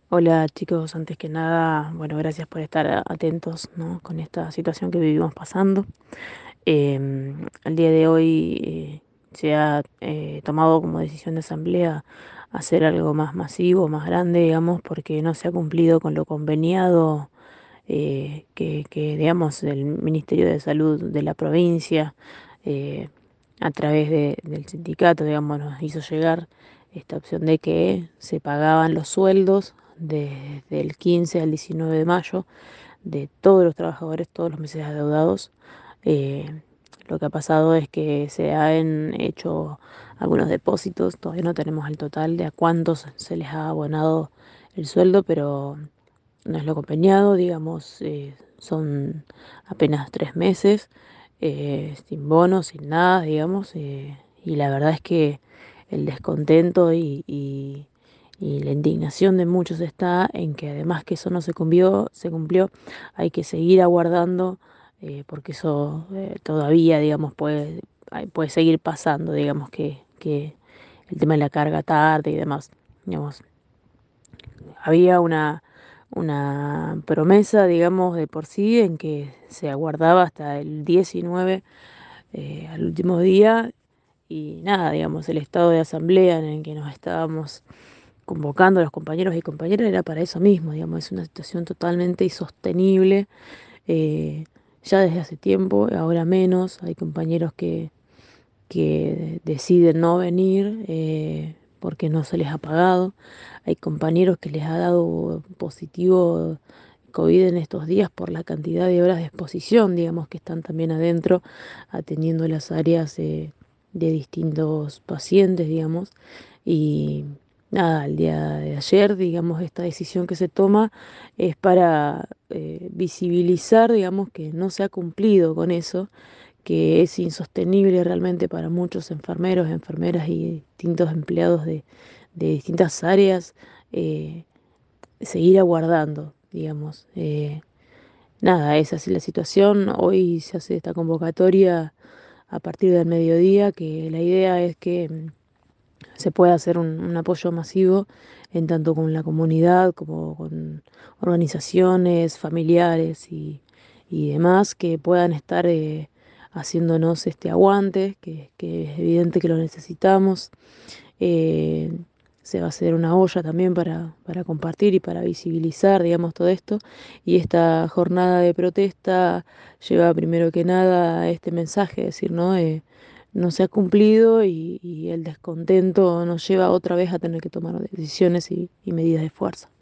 Hola chicos, antes que nada, bueno, gracias por estar atentos, ¿no? Con esta situación que vivimos pasando. El día de hoy se ha tomado como decisión de asamblea hacer algo más masivo, más grande, digamos, porque no se ha cumplido con lo conveniado digamos, el Ministerio de Salud de la provincia, eh, a través del sindicato, digamos, nos hizo llegar esta opción de que se pagaban los sueldos desde el 15 al 19 de mayo de todos los trabajadores, todos los meses adeudados. Eh, lo que ha pasado es que se han hecho algunos depósitos, todavía no tenemos el total de a cuántos se les ha abonado el sueldo, pero no es lo conveniado, digamos, son apenas 3 meses, sin bonos, sin nada, digamos, y la verdad es que el descontento y la indignación de muchos está en que además que eso no se cumplió, hay que seguir aguardando, porque eso todavía, digamos, puede seguir pasando, digamos, que el tema de la carga tarde y demás, digamos. Había una promesa, digamos, de por sí en que se aguardaba hasta el 19, al último día, y nada, digamos, el estado de asamblea en el que nos estábamos convocando los compañeros y compañeras era para eso mismo, digamos, es una situación totalmente insostenible, eh, ya desde hace tiempo, ahora menos, hay compañeros que deciden no venir porque no se les ha pagado. Hay compañeros que les ha dado positivo COVID en estos días por la cantidad de horas de exposición, digamos, que están también adentro atendiendo las áreas de distintos pacientes, digamos. Y nada, el día de ayer, digamos, esta decisión que se toma es para visibilizar, digamos, que no se ha cumplido con eso, que es insostenible realmente para muchos enfermeros, enfermeras y distintos empleados de distintas áreas, eh, seguir aguardando, digamos. Nada, esa es la situación. Hoy se hace esta convocatoria a partir del mediodía, que la idea es que se pueda hacer un apoyo masivo en tanto con la comunidad como con organizaciones, familiares y demás que puedan estar haciéndonos este aguante, que es evidente que lo necesitamos. Eh, Se va a hacer una olla también para compartir y para visibilizar, digamos, todo esto. Y esta jornada de protesta lleva primero que nada a este mensaje, es decir, ¿no? No se ha cumplido y el descontento nos lleva otra vez a tener que tomar decisiones y medidas de fuerza.